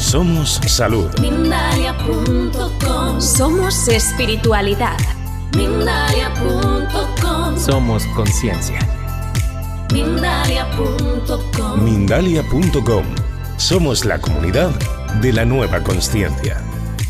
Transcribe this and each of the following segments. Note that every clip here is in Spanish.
Somos salud. Mindalia.com. Somos espiritualidad. Mindalia.com. Somos conciencia. Mindalia.com. Mindalia.com. Somos la comunidad de la nueva consciencia.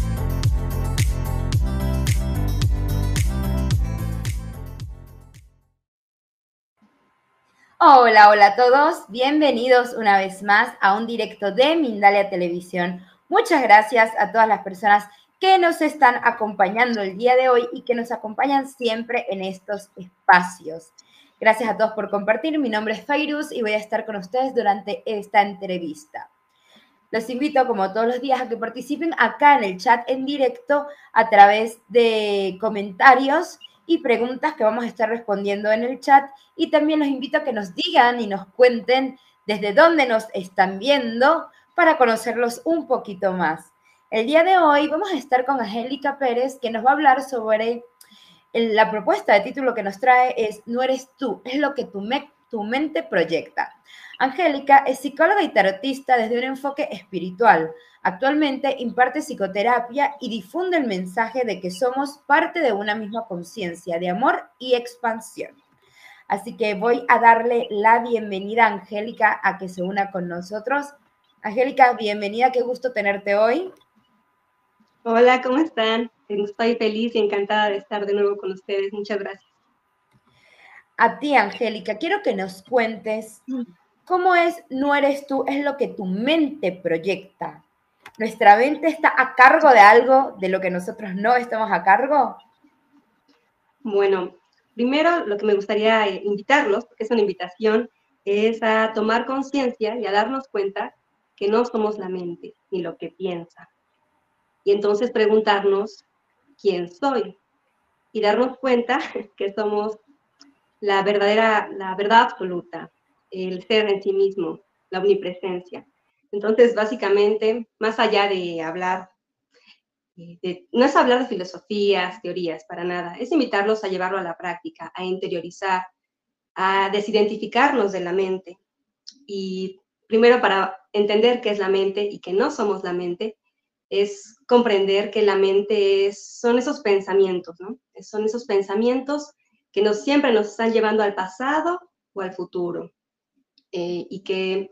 Hola, hola a todos. Bienvenidos una vez más a un directo de Mindalia Televisión. Muchas gracias a todas las personas que nos están acompañando el día de hoy y que nos acompañan siempre en estos espacios. Gracias a todos por compartir. Mi nombre es Fairuz y voy a estar con ustedes durante esta entrevista. Los invito, como todos los días, a que participen acá en el chat en directo a través de comentarios y preguntas que vamos a estar respondiendo en el chat. Y también los invito a que nos digan y nos cuenten desde dónde nos están viendo para conocerlos un poquito más. El día de hoy vamos a estar con Angélica Pérez, que nos va a hablar sobre la propuesta de título que nos trae es No eres tú, es lo que tu mente proyecta. Angélica es psicóloga y tarotista desde un enfoque espiritual. Actualmente imparte psicoterapia y difunde el mensaje de que somos parte de una misma conciencia de amor y expansión. Así que voy a darle la bienvenida a Angélica a que se una con nosotros. Angélica, bienvenida, qué gusto tenerte hoy. Hola, ¿cómo están? Estoy feliz y encantada de estar de nuevo con ustedes. Muchas gracias. A ti, Angélica, quiero que nos cuentes cómo es No eres tú, es lo que tu mente proyecta. ¿Nuestra mente está a cargo de algo de lo que nosotros no estamos a cargo? Bueno, primero lo que me gustaría invitarlos, porque es una invitación, es a tomar conciencia y a darnos cuenta que no somos la mente ni lo que piensa. Y entonces preguntarnos quién soy y darnos cuenta que somos la verdad absoluta, el ser en sí mismo, la omnipresencia. Entonces, básicamente, más allá de hablar, no es hablar de filosofías, teorías, para nada, es invitarlos a llevarlo a la práctica, a interiorizar, a desidentificarnos de la mente. Y primero, para entender qué es la mente y que no somos la mente, es comprender que la mente son esos pensamientos, ¿no? Son esos pensamientos que siempre nos están llevando al pasado o al futuro, y que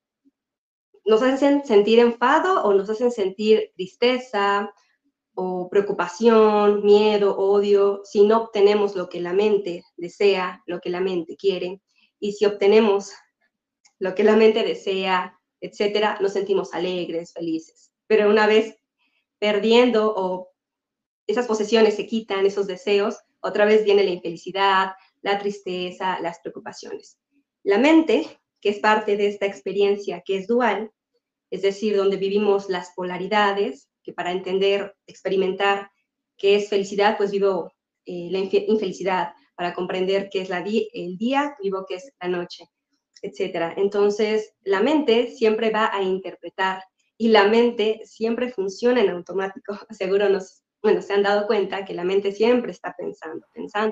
nos hacen sentir enfado o nos hacen sentir tristeza o preocupación, miedo, odio, si no obtenemos lo que la mente desea, lo que la mente quiere. Y si obtenemos lo que la mente desea, etcétera, nos sentimos alegres, felices. Pero una vez perdiendo o esas posesiones se quitan, esos deseos, otra vez viene la infelicidad, la tristeza, las preocupaciones. La mente, que es parte de esta experiencia que es dual, es decir, donde vivimos las polaridades, que para entender, experimentar qué es felicidad, pues vivo la infelicidad, para comprender qué es el día, vivo qué es la noche, etc. Entonces, la mente siempre va a interpretar y la mente siempre funciona en automático. Seguro se han dado cuenta que la mente siempre está pensando,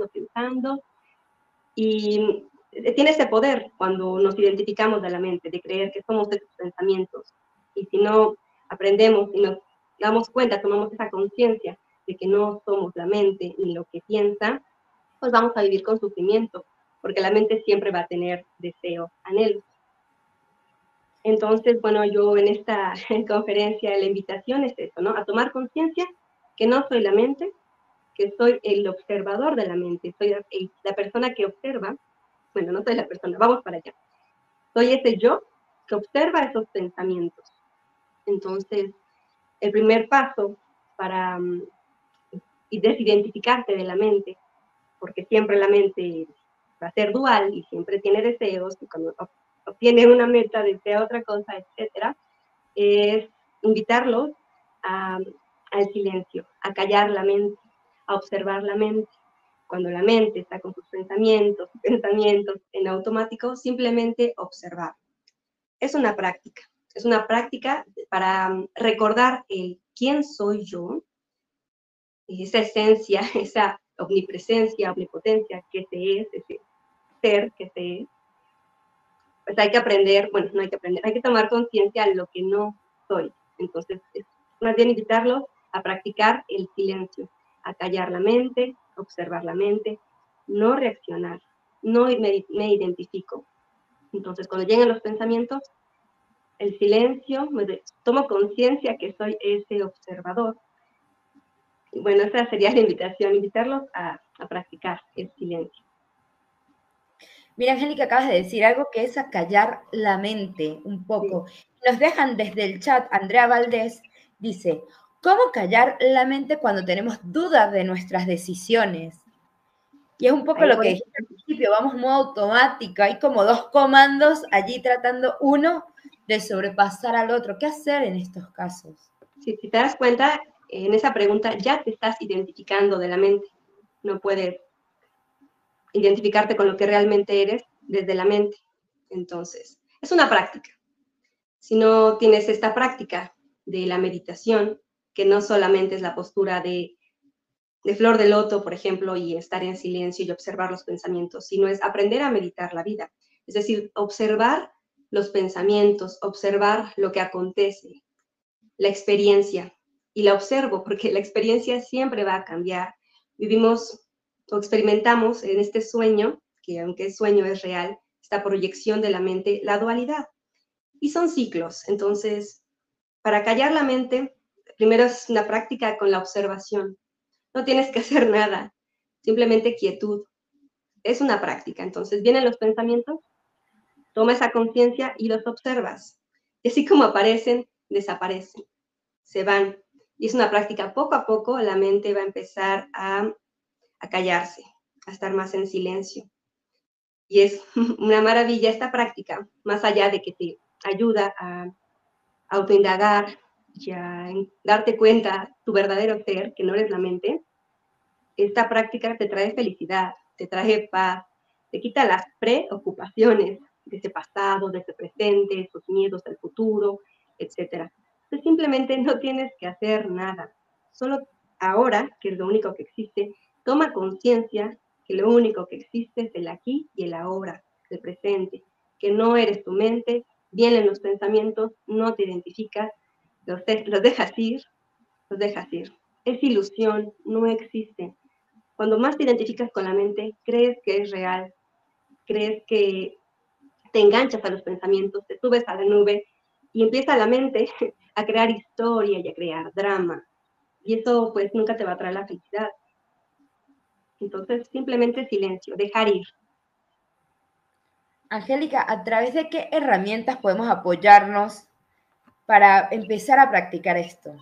y tiene ese poder cuando nos identificamos de la mente, de creer que somos esos pensamientos. Y si no aprendemos y nos damos cuenta, tomamos esa conciencia de que no somos la mente ni lo que piensa, pues vamos a vivir con sufrimiento, porque la mente siempre va a tener deseos, anhelos. Entonces, bueno, yo en esta conferencia, la invitación es eso, ¿no? A tomar conciencia que no soy la mente, que soy el observador de la mente, soy la persona que observa. Bueno, no soy la persona, vamos para allá. Soy ese yo que observa esos pensamientos. Entonces, el primer paso para desidentificarte de la mente, porque siempre la mente va a ser dual y siempre tiene deseos, y cuando obtiene una meta desea otra cosa, etcétera, es invitarlos al silencio, a callar la mente, a observar la mente. Cuando la mente está con sus pensamientos en automático, simplemente observar. Es una práctica para recordar el quién soy yo, esa esencia, esa omnipresencia, omnipotencia que se es, ese ser que se es. Pues hay que aprender, bueno, no hay que aprender, hay que tomar conciencia de lo que no soy. Entonces, es más bien invitarlos a practicar el silencio, a callar la mente, observar la mente, no reaccionar, no me identifico. Entonces, cuando llegan los pensamientos, el silencio, tomo conciencia que soy ese observador. Y bueno, esa sería la invitación, invitarlos a practicar el silencio. Mira, Angélica, acabas de decir algo que es acallar la mente un poco. Sí. Nos dejan desde el chat, Andrea Valdés dice, ¿cómo callar la mente cuando tenemos dudas de nuestras decisiones? Y es un poco lo que dijiste al principio, vamos en modo automático, hay como dos comandos allí tratando uno de sobrepasar al otro. ¿Qué hacer en estos casos? Sí, si te das cuenta, en esa pregunta ya te estás identificando de la mente. No puedes identificarte con lo que realmente eres desde la mente. Entonces, es una práctica. Si no tienes esta práctica de la meditación, que no solamente es la postura de flor de loto, por ejemplo, y estar en silencio y observar los pensamientos, sino es aprender a meditar la vida. Es decir, observar los pensamientos, observar lo que acontece, la experiencia. Y la observo porque la experiencia siempre va a cambiar. Vivimos o experimentamos en este sueño, que aunque es sueño es real, esta proyección de la mente, la dualidad. Y son ciclos. Entonces, para callar la mente, primero es una práctica con la observación. No tienes que hacer nada, simplemente quietud. Es una práctica. Entonces, vienen los pensamientos, toma esa conciencia y los observas. Y así como aparecen, desaparecen, se van. Y es una práctica, poco a poco la mente va a empezar a callarse, a estar más en silencio. Y es una maravilla esta práctica, más allá de que te ayuda a autoindagar y a darte cuenta tu verdadero ser, que no eres la mente. Esta práctica te trae felicidad, te trae paz, te quita las preocupaciones de ese pasado, de ese presente, esos miedos del futuro, etc. Entonces simplemente no tienes que hacer nada. Solo ahora, que es lo único que existe, toma conciencia que lo único que existe es el aquí y el ahora, el presente, que no eres tu mente, vienen los pensamientos, no te identificas, los dejas ir, los dejas ir. Es ilusión, no existe. Cuando más te identificas con la mente, crees que es real, crees que te enganchas a los pensamientos, te subes a la nube y empieza la mente a crear historia y a crear drama. Y eso pues nunca te va a traer la felicidad. Entonces simplemente silencio, dejar ir. Angélica, ¿a través de qué herramientas podemos apoyarnos para empezar a practicar esto?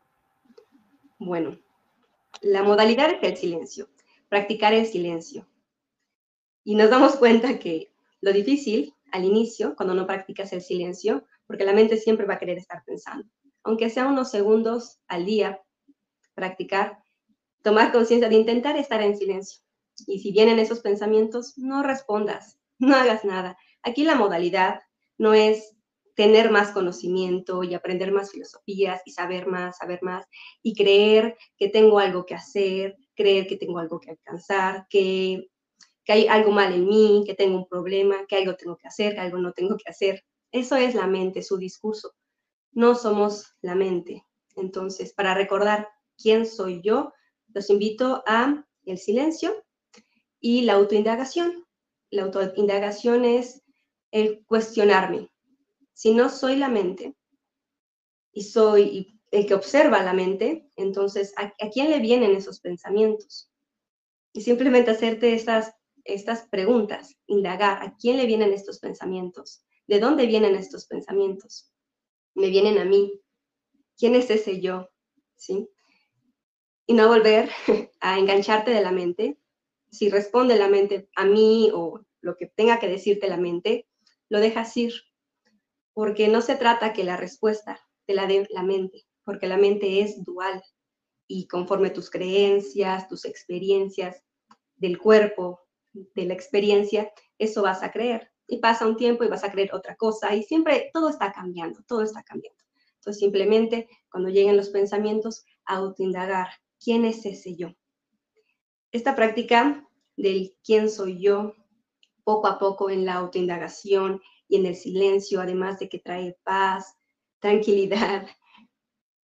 Bueno, la modalidad es el silencio, practicar el silencio. Y nos damos cuenta que lo difícil al inicio, cuando no practicas el silencio, porque la mente siempre va a querer estar pensando, aunque sea unos segundos al día, practicar, tomar conciencia de intentar estar en silencio. Y si vienen esos pensamientos, no respondas, no hagas nada. Aquí la modalidad no es tener más conocimiento y aprender más filosofías y saber más y creer que tengo algo que hacer, creer que tengo algo que alcanzar, que hay algo mal en mí, que tengo un problema, que algo tengo que hacer, que algo no tengo que hacer. Eso es la mente, su discurso. No somos la mente. Entonces, para recordar quién soy yo, los invito a el silencio y la autoindagación. La autoindagación es el cuestionarme. Si no soy la mente y soy el que observa la mente, entonces, ¿a quién le vienen esos pensamientos? Y simplemente hacerte estas preguntas, indagar, ¿a quién le vienen estos pensamientos? ¿De dónde vienen estos pensamientos? ¿Me vienen a mí? ¿Quién es ese yo? ¿Sí? Y no volver a engancharte de la mente. Si responde la mente a mí o lo que tenga que decirte la mente, lo dejas ir. Porque no se trata que la respuesta te la dé la mente, porque la mente es dual. Y conforme tus creencias, tus experiencias del cuerpo, de la experiencia, eso vas a creer. Y pasa un tiempo y vas a creer otra cosa. Y siempre todo está cambiando, todo está cambiando. Entonces, simplemente, cuando lleguen los pensamientos, autoindagar, ¿quién es ese yo? Esta práctica del quién soy yo, poco a poco en la autoindagación y en el silencio, además de que trae paz, tranquilidad,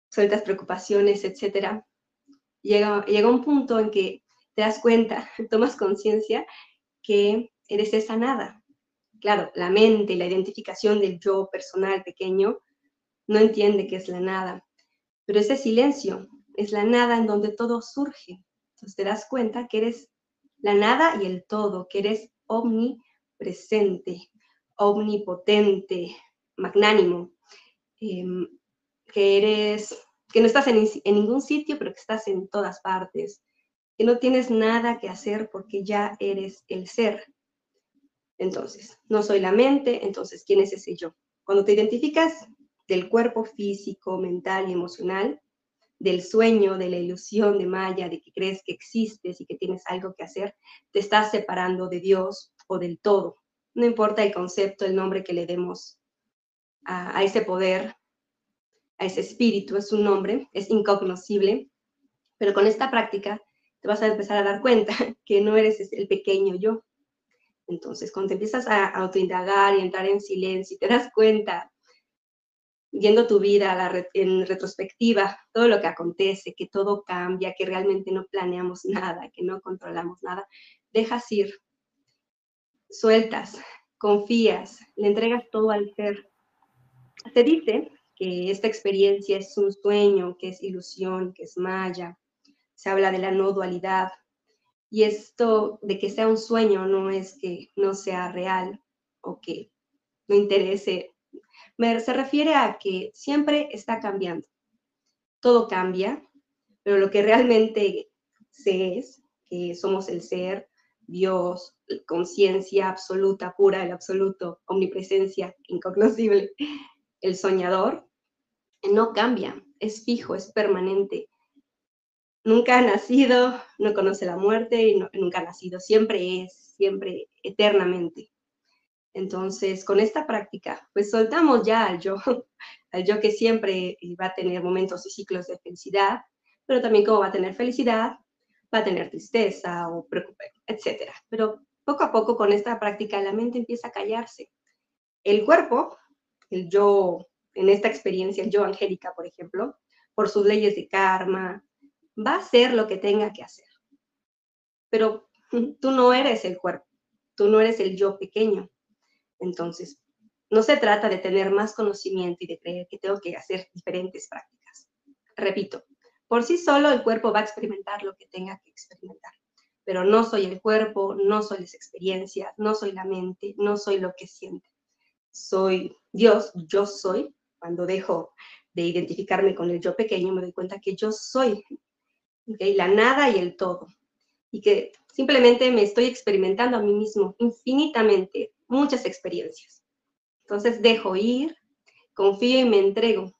sueltas preocupaciones, etc. Llega un punto en que te das cuenta, tomas conciencia que eres esa nada. Claro, la mente, la identificación del yo personal pequeño no entiende qué es la nada, pero ese silencio es la nada en donde todo surge. Entonces te das cuenta que eres la nada y el todo, que eres omnipresente, omnipotente, magnánimo, que no estás en ningún sitio, pero que estás en todas partes, que no tienes nada que hacer porque ya eres el ser. Entonces, no soy la mente, entonces, ¿quién es ese yo? Cuando te identificas del cuerpo físico, mental y emocional, del sueño, de la ilusión de Maya, de que crees que existes y que tienes algo que hacer, te estás separando de Dios o del todo. No importa el concepto, el nombre que le demos a ese poder, a ese espíritu, es un nombre, es incognoscible, pero con esta práctica te vas a empezar a dar cuenta que no eres el pequeño yo. Entonces, cuando te empiezas a autoindagar y entrar en silencio y te das cuenta, viendo tu vida en retrospectiva, todo lo que acontece, que todo cambia, que realmente no planeamos nada, que no controlamos nada, dejas ir, sueltas, confías, le entregas todo al ser. Se dice que esta experiencia es un sueño, que es ilusión, que es maya. Se habla de la no dualidad. Y esto de que sea un sueño no es que no sea real o que no interese. Se refiere a que siempre está cambiando. Todo cambia, pero lo que realmente sé es que somos el ser, Dios, conciencia absoluta, pura, el absoluto, omnipresencia, incognoscible, el soñador, no cambia, es fijo, es permanente. Nunca ha nacido, no conoce la muerte y nunca ha nacido, siempre es, siempre, eternamente. Entonces, con esta práctica, pues soltamos ya al yo que siempre va a tener momentos y ciclos de felicidad, pero también como va a tener felicidad, va a tener tristeza o preocupación, etc. Pero poco a poco con esta práctica la mente empieza a callarse. El cuerpo, el yo, en esta experiencia, el yo angélica, por ejemplo, por sus leyes de karma, va a hacer lo que tenga que hacer. Pero tú no eres el cuerpo, tú no eres el yo pequeño. Entonces, no se trata de tener más conocimiento y de creer que tengo que hacer diferentes prácticas. Repito, por sí solo el cuerpo va a experimentar lo que tenga que experimentar. Pero no soy el cuerpo, no soy las experiencias, no soy la mente, no soy lo que siente. Soy Dios, yo soy. Cuando dejo de identificarme con el yo pequeño, me doy cuenta que yo soy, ¿okay? La nada y el todo. Y que simplemente me estoy experimentando a mí mismo infinitamente, muchas experiencias. Entonces dejo ir, confío y me entrego.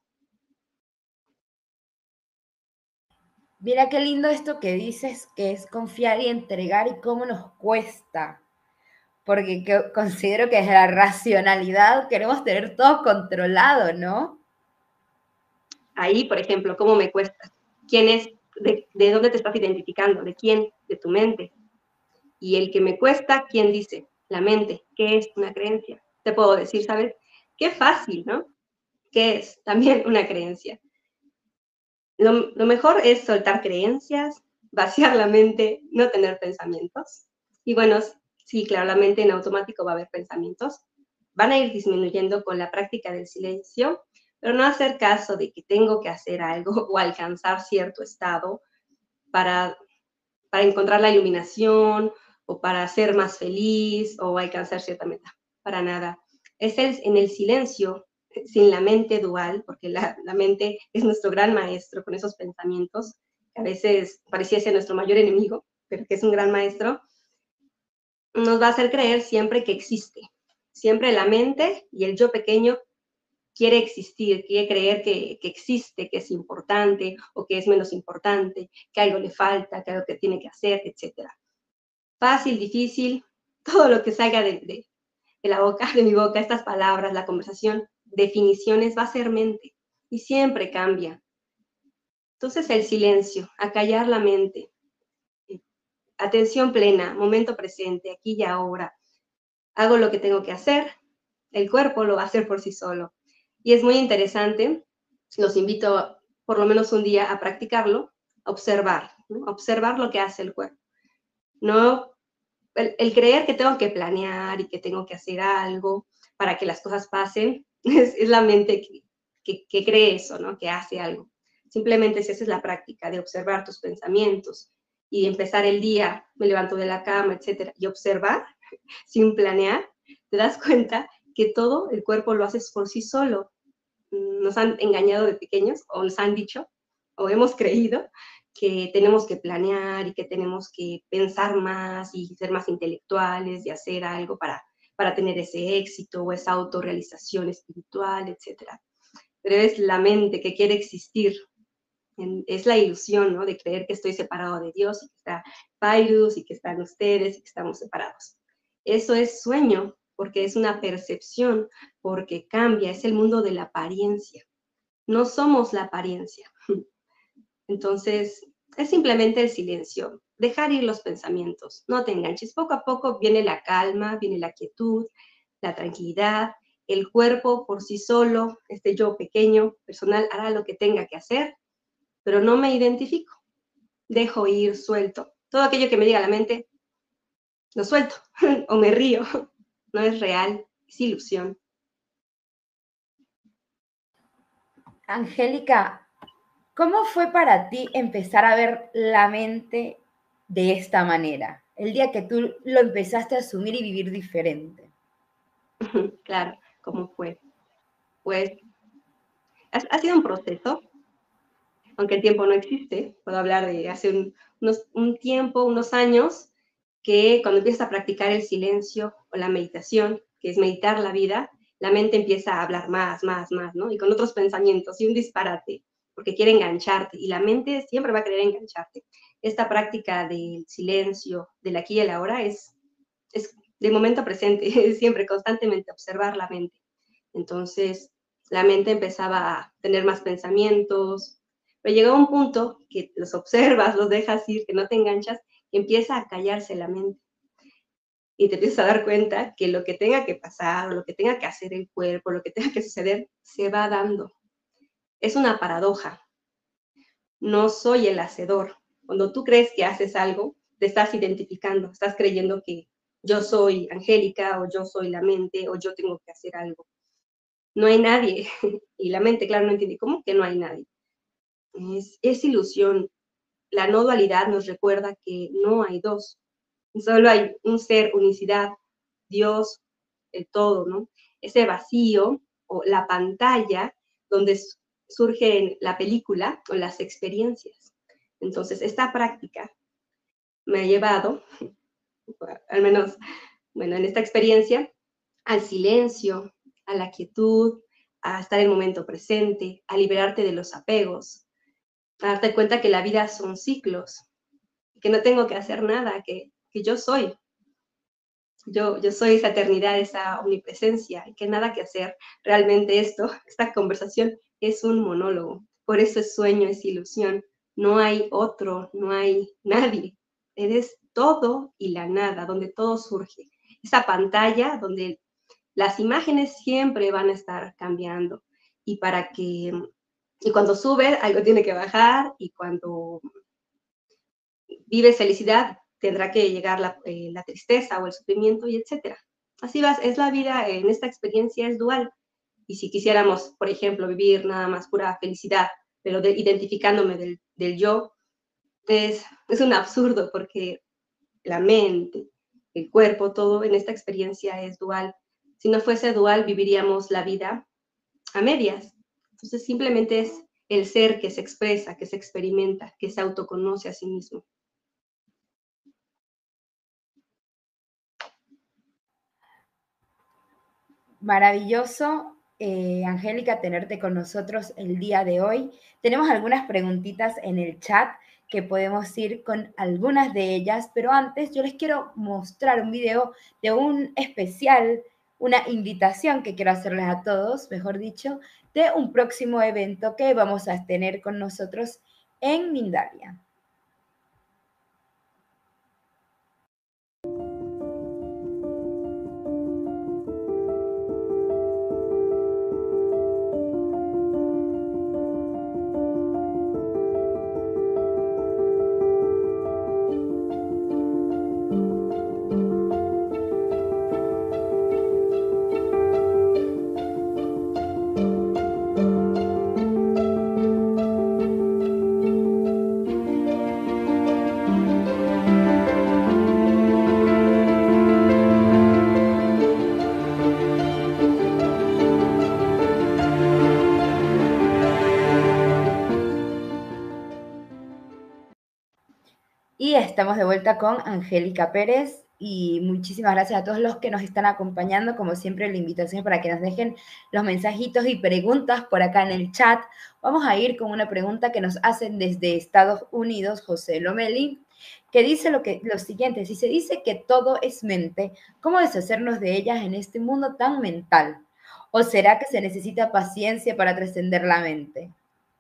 Mira qué lindo esto que dices, que es confiar y entregar y cómo nos cuesta. Porque considero que desde la racionalidad queremos tener todo controlado, ¿no? Ahí, por ejemplo, ¿cómo me cuesta? ¿Quién es? ¿De dónde te estás identificando? ¿De quién? De tu mente. Y el que me cuesta, ¿quién dice? La mente. ¿Qué es una creencia? Te puedo decir, ¿sabes? Qué fácil, ¿no? ¿Qué es? También una creencia. Lo mejor es soltar creencias, vaciar la mente, no tener pensamientos. Y bueno, sí, claro, la mente en automático va a haber pensamientos. Van a ir disminuyendo con la práctica del silencio, pero no hacer caso de que tengo que hacer algo o alcanzar cierto estado para encontrar la iluminación o para ser más feliz o alcanzar cierta meta. Para nada. Es en el silencio, sin la mente dual, porque la mente es nuestro gran maestro con esos pensamientos, que a veces parecía ser nuestro mayor enemigo, pero que es un gran maestro, nos va a hacer creer siempre que existe. Siempre la mente y el yo pequeño quiere existir, quiere creer que existe, que es importante o que es menos importante, que algo le falta, que algo que tiene que hacer, etc. Fácil, difícil, todo lo que salga de la boca, de mi boca, estas palabras, la conversación, definiciones, va a ser mente y siempre cambia. Entonces el silencio, acallar la mente, atención plena, momento presente, aquí y ahora. Hago lo que tengo que hacer, el cuerpo lo va a hacer por sí solo. Y es muy interesante, los invito por lo menos un día a practicarlo, observar, ¿no? Observar lo que hace el cuerpo. No el creer que tengo que planear y que tengo que hacer algo para que las cosas pasen, es la mente que cree eso, ¿no? Que hace algo. Simplemente si haces la práctica de observar tus pensamientos y empezar el día, me levanto de la cama, etcétera, y observar sin planear, te das cuenta que todo el cuerpo lo haces por sí solo. Nos han engañado de pequeños o nos han dicho o hemos creído que tenemos que planear y que tenemos que pensar más y ser más intelectuales y hacer algo para tener ese éxito o esa autorrealización espiritual, etcétera. Pero es la mente que quiere existir. Es la ilusión, ¿no? De creer que estoy separado de Dios y que está Pairus y que están ustedes y que estamos separados. Eso es sueño, porque es una percepción, porque cambia, es el mundo de la apariencia. No somos la apariencia. Entonces, es simplemente el silencio, dejar ir los pensamientos, no te enganches. Poco a poco viene la calma, viene la quietud, la tranquilidad, el cuerpo por sí solo, este yo pequeño, personal, hará lo que tenga que hacer, pero no me identifico. Dejo ir, suelto. Todo aquello que me diga la mente, lo suelto o me río. No es real, es ilusión. Angélica, ¿cómo fue para ti empezar a ver la mente de esta manera? El día que tú lo empezaste a asumir y vivir diferente. Claro, ¿cómo fue? Pues ha sido un proceso, aunque el tiempo no existe. Puedo hablar de hace un tiempo, unos años, que cuando empiezas a practicar el silencio o la meditación, que es meditar la vida, la mente empieza a hablar más, ¿no? Y con otros pensamientos y un disparate, porque quiere engancharte, y la mente siempre va a querer engancharte. Esta práctica del silencio, del aquí y el ahora, es de momento presente, es siempre, constantemente observar la mente. Entonces, la mente empezaba a tener más pensamientos, pero llegó un punto que los observas, los dejas ir, que no te enganchas, y empieza a callarse la mente. Y te empiezas a dar cuenta que lo que tenga que pasar, o lo que tenga que hacer el cuerpo, lo que tenga que suceder, se va dando. Es una paradoja. No soy el hacedor. Cuando tú crees que haces algo, te estás identificando, estás creyendo que yo soy Angélica, o yo soy la mente, o yo tengo que hacer algo. No hay nadie. Y la mente, claro, no entiende, ¿cómo que no hay nadie? Es ilusión. La no dualidad nos recuerda que no hay dos. Solo hay un ser, unicidad, Dios, el todo, ¿no? Ese vacío o la pantalla donde surge la película o las experiencias. Entonces, esta práctica me ha llevado, al menos, bueno, en esta experiencia, al silencio, a la quietud, a estar en el momento presente, a liberarte de los apegos, a darte cuenta que la vida son ciclos, que no tengo que hacer nada, que yo soy. Yo soy esa eternidad, esa omnipresencia, y que nada que hacer. Realmente esta conversación es un monólogo. Por eso es sueño, es ilusión. No hay otro, no hay nadie. Eres todo y la nada, donde todo surge. Esa pantalla donde las imágenes siempre van a estar cambiando. Y cuando sube, algo tiene que bajar, y cuando vives felicidad, tendrá que llegar la tristeza o el sufrimiento, y etcétera. Así vas, es la vida en esta experiencia, es dual. Y si quisiéramos, por ejemplo, vivir nada más pura felicidad, pero identificándome del yo, es un absurdo, porque la mente, el cuerpo, todo en esta experiencia es dual. Si no fuese dual, viviríamos la vida a medias. Entonces simplemente es el ser que se expresa, que se experimenta, que se autoconoce a sí mismo. Maravilloso, Angélica, tenerte con nosotros el día de hoy. Tenemos algunas preguntitas en el chat que podemos ir con algunas de ellas, pero antes yo les quiero mostrar un video de un especial, una invitación que quiero hacerles a todos, mejor dicho, de un próximo evento que vamos a tener con nosotros en Mindalia. estamos de vuelta con Angélica Pérez y muchísimas gracias a todos los que nos están acompañando. Como siempre, la invitación es para que nos dejen los mensajitos y preguntas por acá en el chat. Vamos a ir con una pregunta que nos hacen desde Estados Unidos, José Lomeli, que dice lo siguiente: si se dice que todo es mente, ¿cómo deshacernos de ellas en este mundo tan mental? ¿O será que se necesita paciencia para trascender la mente?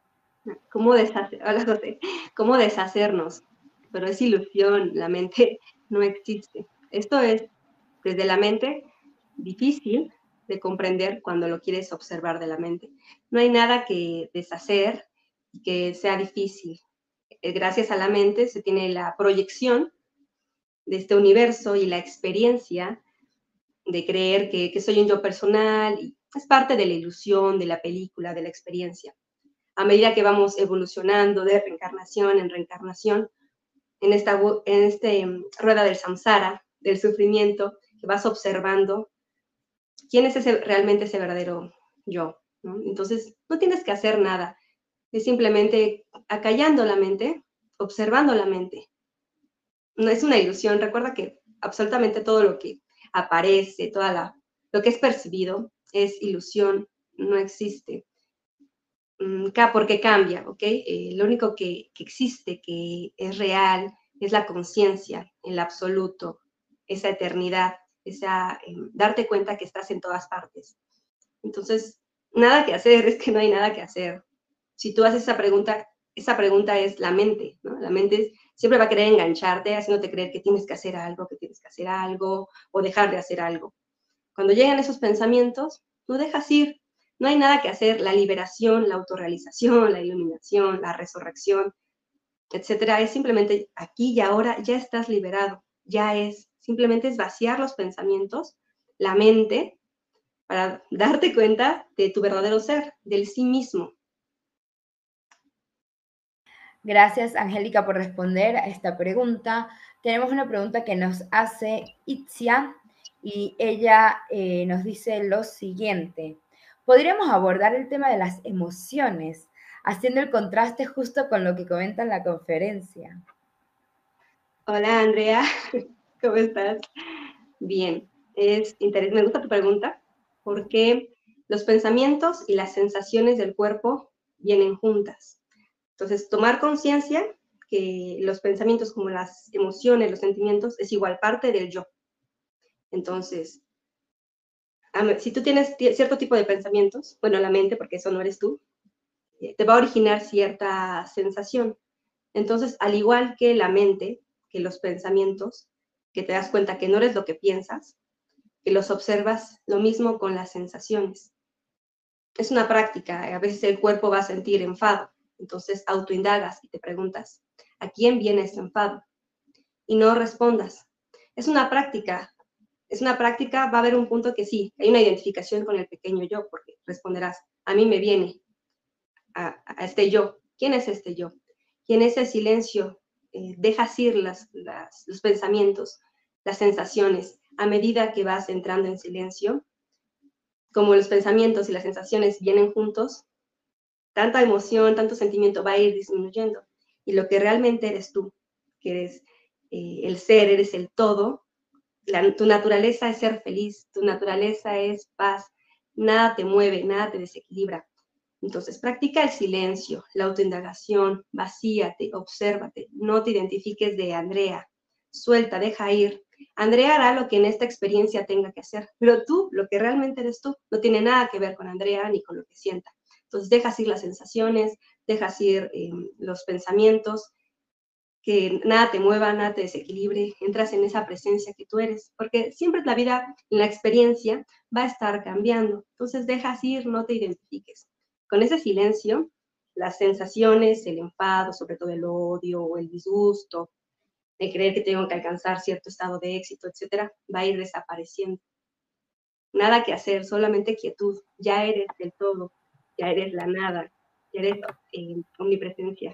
Hola, José. ¿Cómo deshacernos? Pero es ilusión, la mente no existe. Esto es, desde la mente, difícil de comprender cuando lo quieres observar de la mente. No hay nada que deshacer y que sea difícil. Gracias a la mente se tiene la proyección de este universo y la experiencia de creer que soy un yo personal, y es parte de la ilusión, de la película, de la experiencia. A medida que vamos evolucionando de reencarnación en reencarnación, en esta rueda del samsara, del sufrimiento, que vas observando quién es realmente ese verdadero yo, ¿no? Entonces, no tienes que hacer nada, es simplemente acallando la mente, observando la mente. No es una ilusión, recuerda que absolutamente todo lo que aparece, lo que es percibido es ilusión, no existe. Porque cambia, ¿ok? Lo único que existe, que es real, es la conciencia, el absoluto, esa eternidad, darte cuenta que estás en todas partes. Entonces, nada que hacer, es que no hay nada que hacer. Si tú haces esa pregunta es la mente, ¿no? La mente siempre va a querer engancharte, haciéndote creer que tienes que hacer algo, o dejar de hacer algo. Cuando llegan esos pensamientos, no dejas ir. No hay nada que hacer. La liberación, la autorrealización, la iluminación, la resurrección, etcétera, es simplemente aquí y ahora ya estás liberado. Simplemente es vaciar los pensamientos, la mente, para darte cuenta de tu verdadero ser, del sí mismo. Gracias, Angélica, por responder a esta pregunta. Tenemos una pregunta que nos hace Itzia y ella nos dice lo siguiente: ¿podríamos abordar el tema de las emociones, haciendo el contraste justo con lo que comenta en la conferencia? Hola, Andrea, ¿cómo estás? Bien, me gusta tu pregunta porque los pensamientos y las sensaciones del cuerpo vienen juntas. Entonces, tomar conciencia que los pensamientos, como las emociones, los sentimientos, es igual parte del yo. Entonces, si tú tienes cierto tipo de pensamientos, bueno, la mente, porque eso no eres tú, te va a originar cierta sensación. Entonces, al igual que la mente, que los pensamientos, que te das cuenta que no eres lo que piensas, que los observas, lo mismo con las sensaciones. Es una práctica, a veces el cuerpo va a sentir enfado, entonces autoindagas y te preguntas, ¿a quién viene este enfado? Y no respondas. Es una práctica, va a haber un punto que sí, hay una identificación con el pequeño yo, porque responderás, a mí me viene, a este yo. ¿Quién es este yo? Y en ese silencio dejas ir los pensamientos, las sensaciones, a medida que vas entrando en silencio, como los pensamientos y las sensaciones vienen juntos, tanta emoción, tanto sentimiento va a ir disminuyendo. Y lo que realmente eres tú, que eres el ser, eres el todo, tu naturaleza es ser feliz, tu naturaleza es paz, nada te mueve, nada te desequilibra. Entonces, practica el silencio, la autoindagación, vacíate, obsérvate, no te identifiques de Andrea, suelta, deja ir. Andrea hará lo que en esta experiencia tenga que hacer, pero tú, lo que realmente eres tú, no tiene nada que ver con Andrea ni con lo que sienta. Entonces, dejas ir las sensaciones, dejas ir los pensamientos, que nada te mueva, nada te desequilibre, entras en esa presencia que tú eres, porque siempre la vida, la experiencia va a estar cambiando. Entonces, dejas ir, no te identifiques. Con ese silencio, las sensaciones, el enfado, sobre todo el odio o el disgusto, de creer que tengo que alcanzar cierto estado de éxito, etcétera, va a ir desapareciendo. Nada que hacer, solamente quietud. Ya eres del todo, ya eres la nada, ya eres omnipresencia.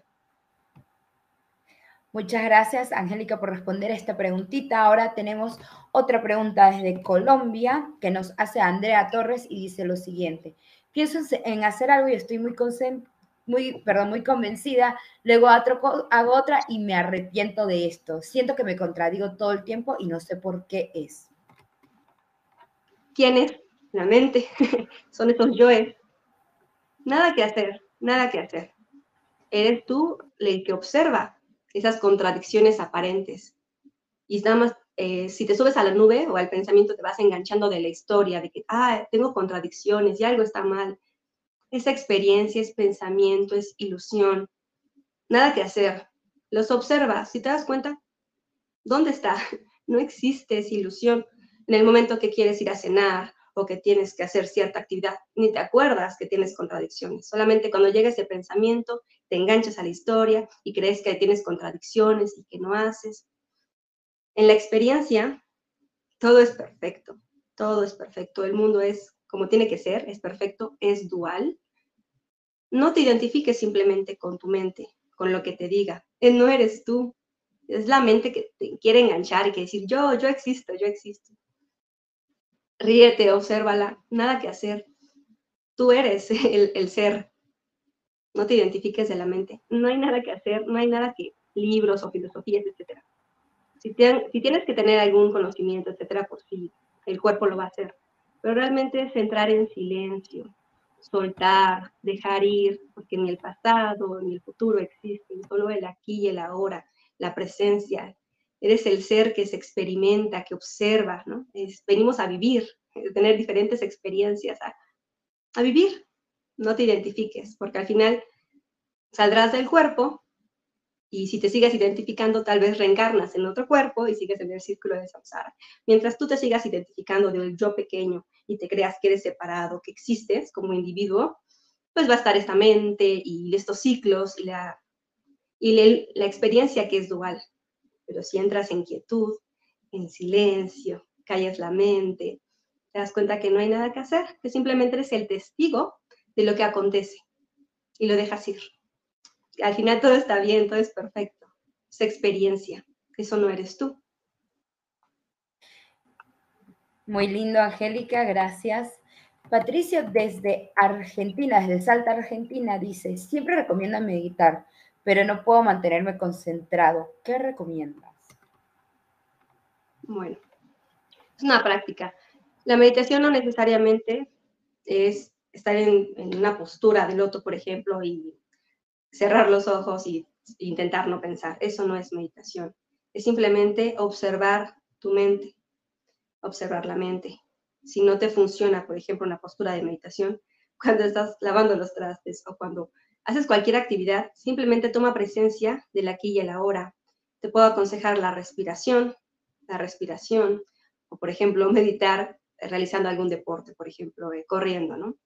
Muchas gracias, Angélica, por responder a esta preguntita. Ahora tenemos otra pregunta desde Colombia que nos hace Andrea Torres y dice lo siguiente: pienso en hacer algo y estoy muy muy convencida, luego hago otra y me arrepiento de esto. Siento que me contradigo todo el tiempo y no sé por qué es. ¿Quién es? La mente. Son esos yoes. Nada que hacer, nada que hacer. Eres tú el que observa esas contradicciones aparentes. Y nada más, si te subes a la nube o al pensamiento, te vas enganchando de la historia, de que, tengo contradicciones y algo está mal. Esa experiencia es pensamiento, es ilusión. Nada que hacer. Los observas. Si te das cuenta, ¿dónde está? No existe esa ilusión. En el momento que quieres ir a cenar o que tienes que hacer cierta actividad, ni te acuerdas que tienes contradicciones. Solamente cuando llega ese pensamiento, te enganchas a la historia y crees que tienes contradicciones y que no haces. En la experiencia, todo es perfecto. Todo es perfecto. El mundo es como tiene que ser, es perfecto, es dual. No te identifiques simplemente con tu mente, con lo que te diga. No eres tú. Es la mente que te quiere enganchar y que decir, yo existo, yo existo. Ríete, obsérvala, nada que hacer. Tú eres el ser. No te identifiques de la mente. No hay nada que hacer, no hay nada que libros o filosofías, etc. Si tienes que tener algún conocimiento, etcétera, pues sí, el cuerpo lo va a hacer. Pero realmente es entrar en silencio, soltar, dejar ir, porque ni el pasado ni el futuro existen, solo el aquí y el ahora, la presencia. Eres el ser que se experimenta, que observa, ¿no? Venimos a vivir, a tener diferentes experiencias, a vivir. No te identifiques, porque al final saldrás del cuerpo y si te sigues identificando, tal vez reencarnas en otro cuerpo y sigues en el círculo de samsara. Mientras tú te sigas identificando del yo pequeño y te creas que eres separado, que existes como individuo, pues va a estar esta mente y estos ciclos y la experiencia que es dual. Pero si entras en quietud, en silencio, callas la mente, te das cuenta que no hay nada que hacer, que simplemente eres el testigo de lo que acontece y lo dejas ir. Al final todo está bien, todo es perfecto. Es experiencia, eso no eres tú. Muy lindo, Angélica, gracias. Patricio desde Argentina, desde Salta, Argentina, dice, siempre recomiendan meditar, pero no puedo mantenerme concentrado. ¿Qué recomiendas? Bueno, es una práctica. La meditación no necesariamente es estar en una postura de loto, por ejemplo, y cerrar los ojos y intentar no pensar. Eso no es meditación. Es simplemente observar tu mente, observar la mente. Si no te funciona, por ejemplo, una postura de meditación, cuando estás lavando los trastes o cuando haces cualquier actividad, simplemente toma presencia del aquí y el ahora. Te puedo aconsejar la respiración, o por ejemplo, meditar realizando algún deporte, por ejemplo, corriendo, ¿no?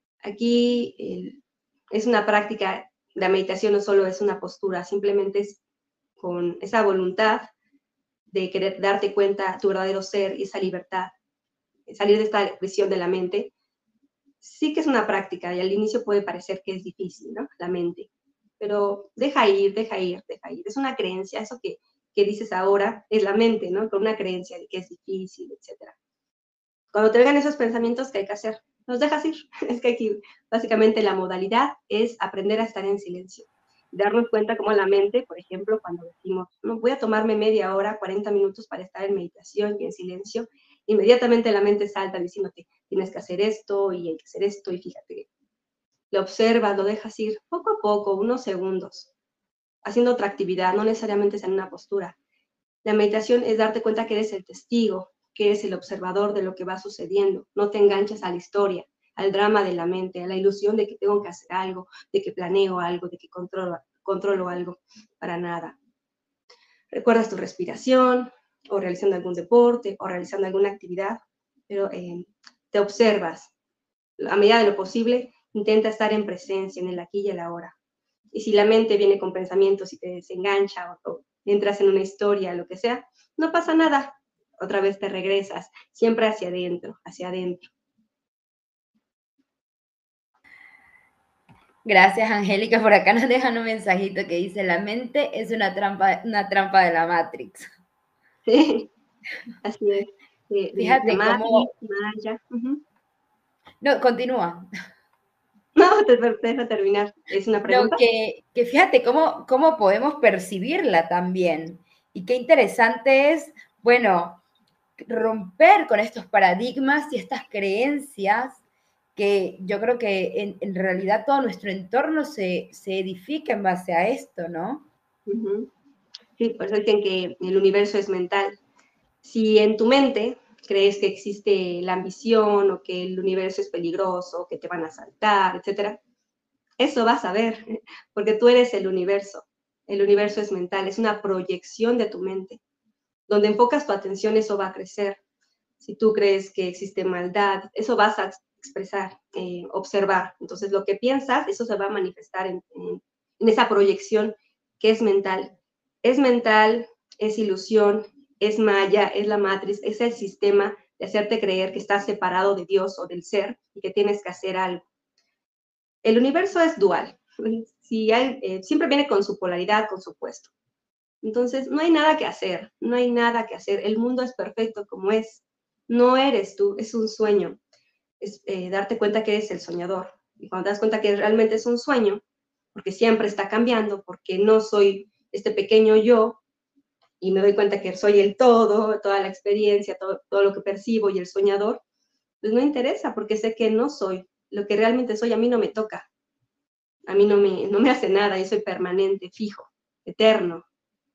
Aquí es una práctica, la meditación no solo es una postura, simplemente es con esa voluntad de querer darte cuenta tu verdadero ser y esa libertad, salir de esta prisión de la mente. Sí que es una práctica y al inicio puede parecer que es difícil, ¿no? La mente, pero deja ir, deja ir, deja ir. Es una creencia, eso que dices ahora es la mente, ¿no? Con una creencia de que es difícil, etc. Cuando te vengan esos pensamientos, ¿qué hay que hacer? Los dejas ir. Es que aquí, básicamente, la modalidad es aprender a estar en silencio. Darnos cuenta cómo la mente, por ejemplo, cuando decimos, no, voy a tomarme media hora, 40 minutos para estar en meditación y en silencio, inmediatamente la mente salta diciéndote, tienes que hacer esto y hay que hacer esto y fíjate, lo observas, lo dejas ir poco a poco, unos segundos, haciendo otra actividad, no necesariamente es en una postura. La meditación es darte cuenta que eres el testigo, que eres el observador de lo que va sucediendo. No te enganchas a la historia, al drama de la mente, a la ilusión de que tengo que hacer algo, de que planeo algo, de que controlo algo, para nada. Recuerdas tu respiración, o realizando algún deporte, o realizando alguna actividad, pero te observas. A medida de lo posible, intenta estar en presencia, en el aquí y el ahora. Y si la mente viene con pensamientos y te desengancha o entras en una historia, lo que sea, no pasa nada. Otra vez te regresas, siempre hacia adentro, hacia adentro. Gracias, Angélica. Por acá nos dejan un mensajito que dice, la mente es una trampa de la Matrix. Sí, así es. Fíjate de cómo... Matrix, Maya. No, continúa. No, te deja terminar. ¿Es una pregunta? No, que fíjate cómo podemos percibirla también. Y qué interesante es, bueno, romper con estos paradigmas y estas creencias que yo creo que en realidad todo nuestro entorno se edifica en base a esto, ¿no? Uh-huh. Sí, por eso dicen que el universo es mental. Si en tu mente crees que existe la ambición o que el universo es peligroso, que te van a asaltar, etcétera, eso vas a ver, porque tú eres el universo. El universo es mental, es una proyección de tu mente. Donde enfocas tu atención, eso va a crecer. Si tú crees que existe maldad, eso vas a expresar, observar. Entonces, lo que piensas, eso se va a manifestar en esa proyección que es mental. Es mental, es ilusión, es maya, es la matriz, es el sistema de hacerte creer que estás separado de Dios o del ser y que tienes que hacer algo. El universo es dual. Si hay, siempre viene con su polaridad, con su opuesto. Entonces, no hay nada que hacer, no hay nada que hacer. El mundo es perfecto como es. No eres tú, es un sueño. Es darte cuenta que eres el soñador. Y cuando te das cuenta que realmente es un sueño, porque siempre está cambiando, porque no soy este pequeño yo, y me doy cuenta que soy el todo, toda la experiencia, todo lo que percibo y el soñador, pues no interesa, porque sé que no soy. Lo que realmente soy a mí no me toca. A mí no me hace nada, yo soy permanente, fijo, eterno.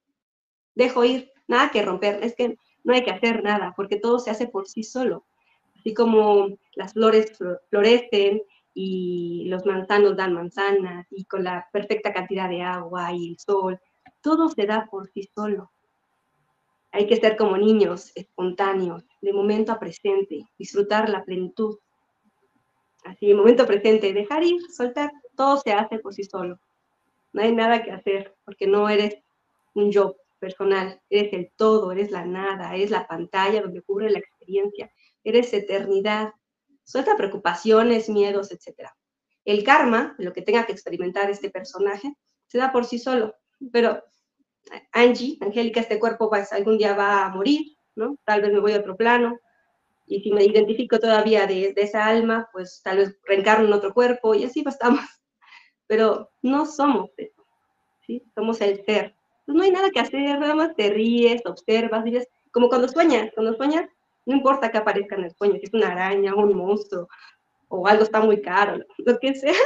Dejo ir, nada que romper, es que no hay que hacer nada, porque todo se hace por sí solo. Así como las flores florecen y los manzanos dan manzanas y con la perfecta cantidad de agua y el sol, todo se da por sí solo. Hay que ser como niños, espontáneos, de momento a presente, disfrutar la plenitud. Así, de momento presente, dejar ir, soltar, todo se hace por sí solo. No hay nada que hacer, porque no eres un yo personal, eres el todo, eres la nada, eres la pantalla donde cubre la experiencia, eres eternidad. Suelta preocupaciones, miedos, etc. El karma, lo que tenga que experimentar este personaje, se da por sí solo, pero Angie, Angélica, este cuerpo pues, algún día va a morir, ¿no? Tal vez me voy a otro plano, y si me identifico todavía de esa alma, pues tal vez reencarno en otro cuerpo, y así estamos. Pero no somos eso, ¿sí? Somos el ser. Pues no hay nada que hacer, nada más te ríes, observas, dices, como cuando sueñas, no importa que aparezca en el sueño, si es una araña, un monstruo, o algo está muy caro, lo que sea,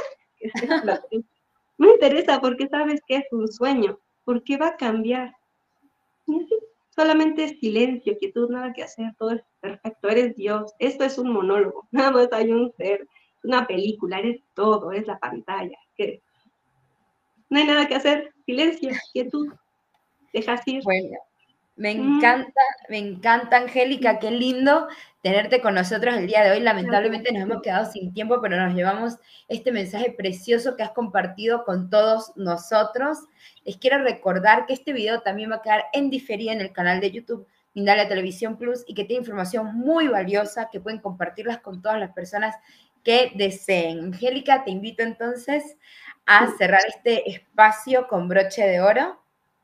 no interesa porque sabes que es un sueño, porque va a cambiar. Y así, solamente es silencio, quietud, nada que hacer, todo es perfecto, eres Dios, esto es un monólogo, nada más hay un ser, una película, eres todo, es la pantalla, que no hay nada que hacer, silencio, quietud, dejas ir. Bueno, me encanta, Angélica, qué lindo tenerte con nosotros el día de hoy. Lamentablemente nos hemos quedado sin tiempo, pero nos llevamos este mensaje precioso que has compartido con todos nosotros. Les quiero recordar que este video también va a quedar en diferido en el canal de YouTube Mindalia Televisión Plus y que tiene información muy valiosa que pueden compartirlas con todas las personas que deseen. Angélica, te invito entonces a cerrar este espacio con broche de oro.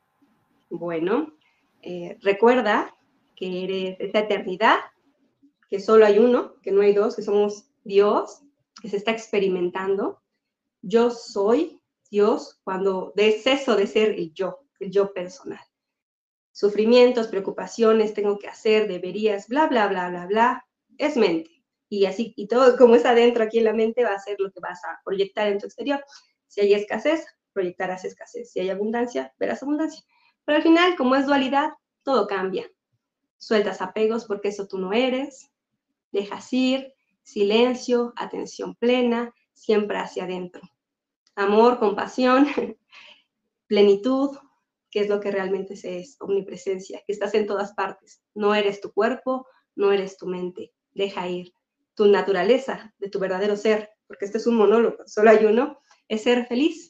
Bueno, recuerda que eres esa eternidad, que solo hay uno, que no hay dos, que somos Dios, que se está experimentando. Yo soy Dios cuando ceso de ser el yo personal. Sufrimientos, preocupaciones, tengo que hacer, deberías, bla, bla, bla, bla, bla, es mente. Y así, y todo como es adentro aquí en la mente va a ser lo que vas a proyectar en tu exterior. Si hay escasez, proyectarás escasez. Si hay abundancia, verás abundancia. Pero al final, como es dualidad, todo cambia. Sueltas apegos porque eso tú no eres. Dejas ir, silencio, atención plena, siempre hacia adentro. Amor, compasión, plenitud, que es lo que realmente es omnipresencia, que estás en todas partes. No eres tu cuerpo, no eres tu mente. Deja ir. Tu naturaleza de tu verdadero ser, porque este es un monólogo, solo hay uno, es ser feliz.